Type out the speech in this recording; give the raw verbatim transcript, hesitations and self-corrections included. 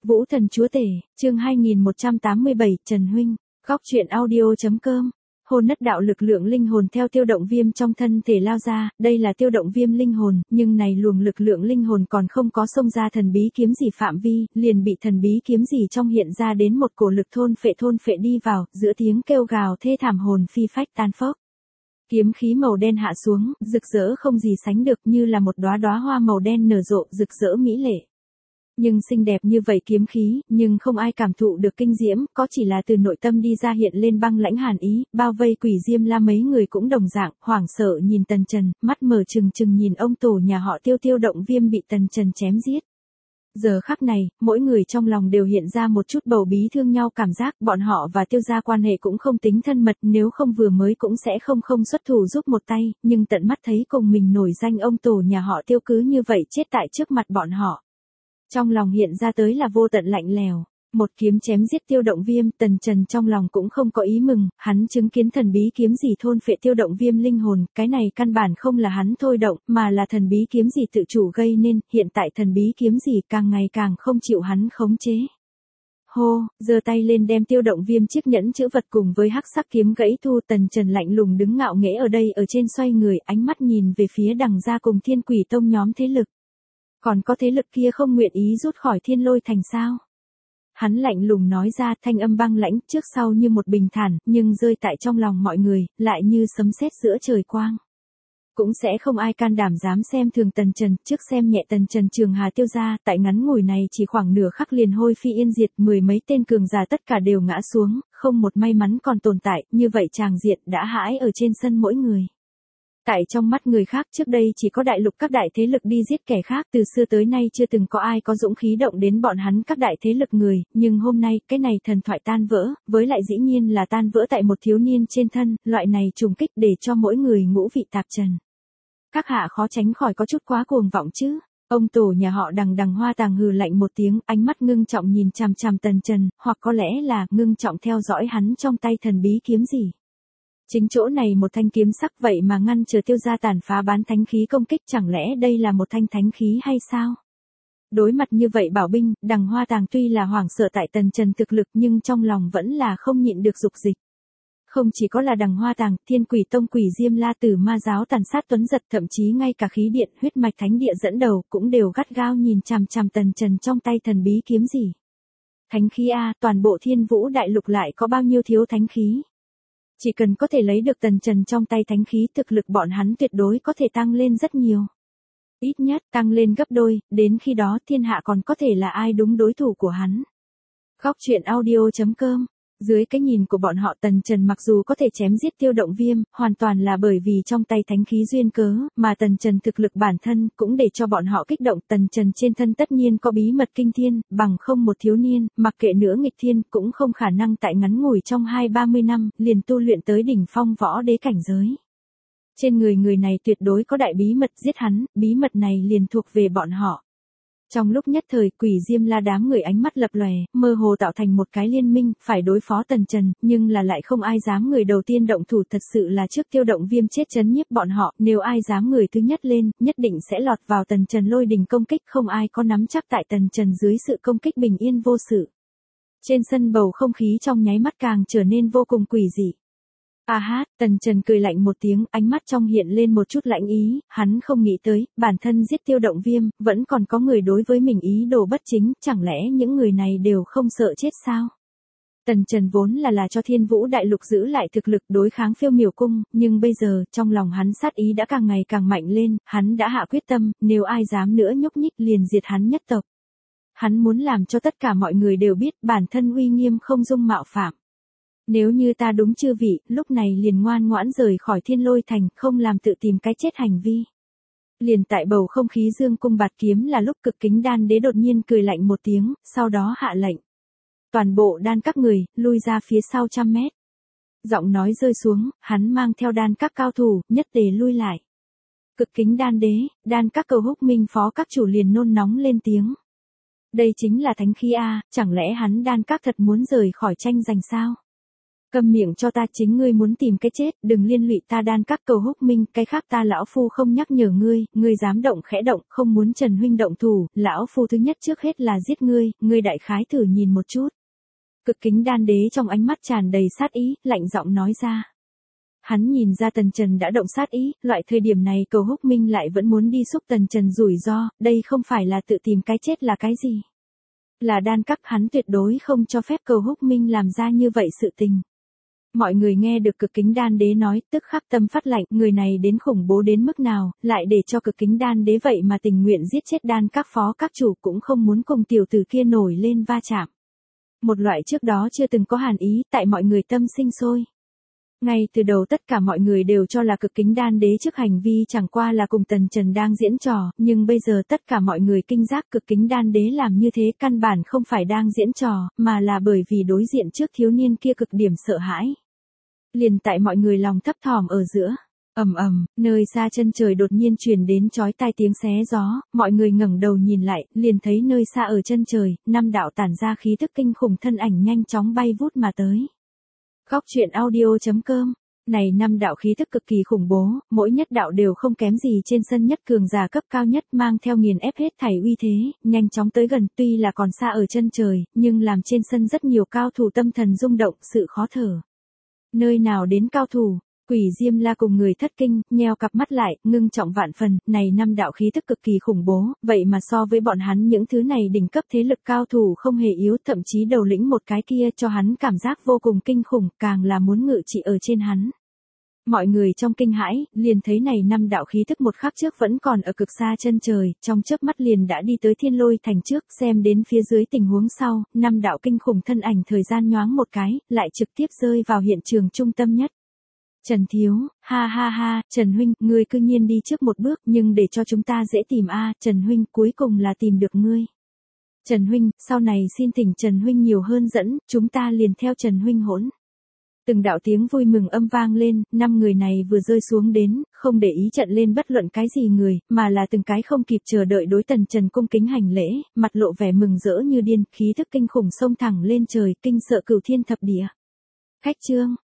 Vũ Thần Chúa Tể, chương hai nghìn một trăm tám mươi bảy, Trần Huynh, góc truyện audio.com. Hồn nất đạo lực lượng linh hồn theo tiêu động viêm trong thân thể lao ra, đây là tiêu động viêm linh hồn, nhưng này luồng lực lượng linh hồn còn không có xông ra thần bí kiếm gì phạm vi, liền bị thần bí kiếm gì trong hiện ra đến một cổ lực thôn phệ thôn phệ đi vào, giữa tiếng kêu gào thê thảm hồn phi phách tan phốc. Kiếm khí màu đen hạ xuống, rực rỡ không gì sánh được, như là một đóa đóa hoa màu đen nở rộ, rực rỡ mỹ lệ. Nhưng xinh đẹp như vậy kiếm khí, nhưng không ai cảm thụ được kinh diễm, có chỉ là từ nội tâm đi ra hiện lên băng lãnh hàn ý, bao vây Quỷ Diêm La mấy người cũng đồng dạng, hoảng sợ nhìn Tần Trần, mắt mở trừng trừng nhìn ông tổ nhà họ Tiêu Tiêu Động Viêm bị Tần Trần chém giết. Giờ khắc này, mỗi người trong lòng đều hiện ra một chút bầu bí thương nhau cảm giác, bọn họ và Tiêu gia quan hệ cũng không tính thân mật, nếu không vừa mới cũng sẽ không không xuất thủ giúp một tay, nhưng tận mắt thấy cùng mình nổi danh ông tổ nhà họ Tiêu cứ như vậy chết tại trước mặt bọn họ. Trong lòng hiện ra tới là vô tận lạnh lèo, một kiếm chém giết Tiêu Động Viêm, Tần Trần trong lòng cũng không có ý mừng, hắn chứng kiến thần bí kiếm gì thôn phệ Tiêu Động Viêm linh hồn, cái này căn bản không là hắn thôi động, mà là thần bí kiếm gì tự chủ gây nên, hiện tại thần bí kiếm gì càng ngày càng không chịu hắn khống chế. Hô, giơ tay lên đem Tiêu Động Viêm chiếc nhẫn chữ vật cùng với hắc sắc kiếm gãy thu, Tần Trần lạnh lùng đứng ngạo nghễ ở đây ở trên xoay người, ánh mắt nhìn về phía đằng ra cùng Thiên Quỷ Tông nhóm thế lực. Còn có thế lực kia không nguyện ý rút khỏi Thiên Lôi Thành sao? Hắn lạnh lùng nói ra, thanh âm băng lãnh, trước sau như một bình thản, nhưng rơi tại trong lòng mọi người, lại như sấm sét giữa trời quang. Cũng sẽ không ai can đảm dám xem thường Tần Trần, trước xem nhẹ Tần Trần Trường Hà Tiêu gia, tại ngắn ngủi này chỉ khoảng nửa khắc liền hôi phi yên diệt, mười mấy tên cường giả tất cả đều ngã xuống, không một may mắn còn tồn tại, như vậy tràng diện đã hãi ở trên sân mỗi người. Tại trong mắt người khác trước đây chỉ có đại lục các đại thế lực đi giết kẻ khác, từ xưa tới nay chưa từng có ai có dũng khí động đến bọn hắn các đại thế lực người, nhưng hôm nay cái này thần thoại tan vỡ, với lại dĩ nhiên là tan vỡ tại một thiếu niên trên thân, loại này trùng kích để cho mỗi người ngũ vị tạp trần. Các hạ khó tránh khỏi có chút quá cuồng vọng chứ. Ông tổ nhà họ Đằng Đằng Hoa Tàng hừ lạnh một tiếng, ánh mắt ngưng trọng nhìn chằm chằm Tần Trần, hoặc có lẽ là ngưng trọng theo dõi hắn trong tay thần bí kiếm gì. Chính chỗ này một thanh kiếm sắc vậy mà ngăn chờ Tiêu gia tàn phá bán thánh khí công kích, chẳng lẽ đây là một thanh thánh khí hay sao? Đối mặt như vậy bảo binh, Đằng Hoa Tàng tuy là hoảng sợ tại Tần Trần thực lực nhưng trong lòng vẫn là không nhịn được dục dịch. Không chỉ có là Đằng Hoa Tàng, Thiên Quỷ Tông Quỷ Diêm La Tử Ma giáo tàn sát tuấn giật, thậm chí ngay cả khí điện huyết mạch thánh địa dẫn đầu cũng đều gắt gao nhìn chằm chằm Tần Trần trong tay thần bí kiếm gì. Thánh khí a, toàn bộ Thiên Vũ đại lục lại có bao nhiêu thiếu thánh khí? Chỉ cần có thể lấy được Tần Trần trong tay thánh khí, thực lực bọn hắn tuyệt đối có thể tăng lên rất nhiều. Ít nhất tăng lên gấp đôi, đến khi đó thiên hạ còn có thể là ai đúng đối thủ của hắn. Góc truyện audio.com. Dưới cái nhìn của bọn họ, Tần Trần mặc dù có thể chém giết Tiêu Động Viêm, hoàn toàn là bởi vì trong tay thánh khí duyên cớ, mà Tần Trần thực lực bản thân cũng để cho bọn họ kích động. Tần Trần trên thân tất nhiên có bí mật kinh thiên, bằng không một thiếu niên, mặc kệ nữa nghịch thiên, cũng không khả năng tại ngắn ngủi trong hai ba mươi năm, liền tu luyện tới đỉnh phong võ đế cảnh giới. Trên người người này tuyệt đối có đại bí mật, giết hắn, bí mật này liền thuộc về bọn họ. Trong lúc nhất thời, Quỷ Diêm La đám người ánh mắt lập lòe, mơ hồ tạo thành một cái liên minh, phải đối phó Tần Trần, nhưng là lại không ai dám người đầu tiên động thủ, thật sự là trước Tiêu Động Viêm chết chấn nhiếp bọn họ, nếu ai dám người thứ nhất lên, nhất định sẽ lọt vào Tần Trần lôi đình công kích, không ai có nắm chắc tại Tần Trần dưới sự công kích bình yên vô sự. Trên sân bầu không khí trong nháy mắt càng trở nên vô cùng quỷ dị. A hát, Tần Trần cười lạnh một tiếng, ánh mắt trong hiện lên một chút lãnh ý, hắn không nghĩ tới, bản thân giết Tiêu Động Viêm, vẫn còn có người đối với mình ý đồ bất chính, chẳng lẽ những người này đều không sợ chết sao? Tần Trần vốn là là cho Thiên Vũ đại lục giữ lại thực lực đối kháng Phiêu Miểu cung, nhưng bây giờ, trong lòng hắn sát ý đã càng ngày càng mạnh lên, hắn đã hạ quyết tâm, nếu ai dám nữa nhúc nhích liền diệt hắn nhất tộc. Hắn muốn làm cho tất cả mọi người đều biết, bản thân uy nghiêm không dung mạo phạm. Nếu như ta đúng chư vị, lúc này liền ngoan ngoãn rời khỏi Thiên Lôi Thành, không làm tự tìm cái chết hành vi. Liền tại bầu không khí dương cung bạt kiếm là lúc Cực Kính Đan Đế đột nhiên cười lạnh một tiếng, sau đó hạ lệnh. Toàn bộ đan các người, lui ra phía sau trăm mét. Giọng nói rơi xuống, hắn mang theo đan các cao thủ, nhất tề lui lại. Cực Kính Đan Đế, đan các cầu húc minh phó các chủ liền nôn nóng lên tiếng. Đây chính là thánh khí A, chẳng lẽ hắn đan các thật muốn rời khỏi tranh giành sao? Câm miệng cho ta, chính ngươi muốn tìm cái chết, đừng liên lụy ta Đan Các. Cầu Húc Minh, cái khác ta lão phu không nhắc nhở ngươi, ngươi dám động khẽ động, không muốn Trần huynh động thủ, lão phu thứ nhất trước hết là giết ngươi, ngươi đại khái thử nhìn một chút. Cực Kính Đan Đế trong ánh mắt tràn đầy sát ý, lạnh giọng nói ra. Hắn nhìn ra Tần Trần đã động sát ý, loại thời điểm này Cầu Húc Minh lại vẫn muốn đi xúc Tần Trần rủi ro, đây không phải là tự tìm cái chết là cái gì. Là Đan Các, hắn tuyệt đối không cho phép Cầu Húc Minh làm ra như vậy sự tình. Mọi người nghe được Cực Kính Đan Đế nói, tức khắc tâm phát lạnh, người này đến khủng bố đến mức nào, lại để cho Cực Kính Đan Đế vậy mà tình nguyện giết chết Đan Các phó các chủ, cũng không muốn cùng tiểu tử kia nổi lên va chạm. Một loại trước đó chưa từng có hàn ý, tại mọi người tâm sinh sôi. Ngay từ đầu tất cả mọi người đều cho là Cực Kính Đan Đế trước hành vi chẳng qua là cùng Tần Trần đang diễn trò, nhưng bây giờ tất cả mọi người kinh giác Cực Kính Đan Đế làm như thế căn bản không phải đang diễn trò, mà là bởi vì đối diện trước thiếu niên kia cực điểm sợ hãi. Liền tại mọi người lòng thấp thỏm ở giữa, ầm ầm, nơi xa chân trời đột nhiên truyền đến chói tai tiếng xé gió, mọi người ngẩng đầu nhìn lại, liền thấy nơi xa ở chân trời, năm đạo tản ra khí tức kinh khủng thân ảnh nhanh chóng bay vút mà tới. Góc truyện audio chấm com. Này năm đạo khí tức cực kỳ khủng bố, mỗi nhất đạo đều không kém gì trên sân nhất cường giả cấp cao nhất, mang theo nghiền ép hết thảy uy thế, nhanh chóng tới gần, tuy là còn xa ở chân trời, nhưng làm trên sân rất nhiều cao thủ tâm thần rung động, sự khó thở. Nơi nào đến cao thủ? Quỷ Diêm La cùng người thất kinh, nheo cặp mắt lại, ngưng trọng vạn phần, này năm đạo khí tức cực kỳ khủng bố, vậy mà so với bọn hắn những thứ này đỉnh cấp thế lực cao thủ không hề yếu, thậm chí đầu lĩnh một cái kia cho hắn cảm giác vô cùng kinh khủng, càng là muốn ngự trị ở trên hắn. Mọi người trong kinh hãi, liền thấy này năm đạo khí tức một khắc trước vẫn còn ở cực xa chân trời, trong chớp mắt liền đã đi tới Thiên Lôi Thành trước, xem đến phía dưới tình huống sau, năm đạo kinh khủng thân ảnh thời gian nhoáng một cái, lại trực tiếp rơi vào hiện trường trung tâm nhất. Trần Thiếu, ha ha ha, Trần Huynh, ngươi cư nhiên đi trước một bước, nhưng để cho chúng ta dễ tìm a, Trần Huynh, cuối cùng là tìm được ngươi. Trần Huynh, sau này xin thỉnh Trần Huynh nhiều hơn dẫn, chúng ta liền theo Trần Huynh hỗn. Từng đạo tiếng vui mừng âm vang lên, năm người này vừa rơi xuống đến, không để ý trận lên bất luận cái gì người, mà là từng cái không kịp chờ đợi đối Tần Trần cung kính hành lễ, mặt lộ vẻ mừng rỡ như điên, khí thức kinh khủng xông thẳng lên trời, kinh sợ cửu thiên thập địa. Khách trương,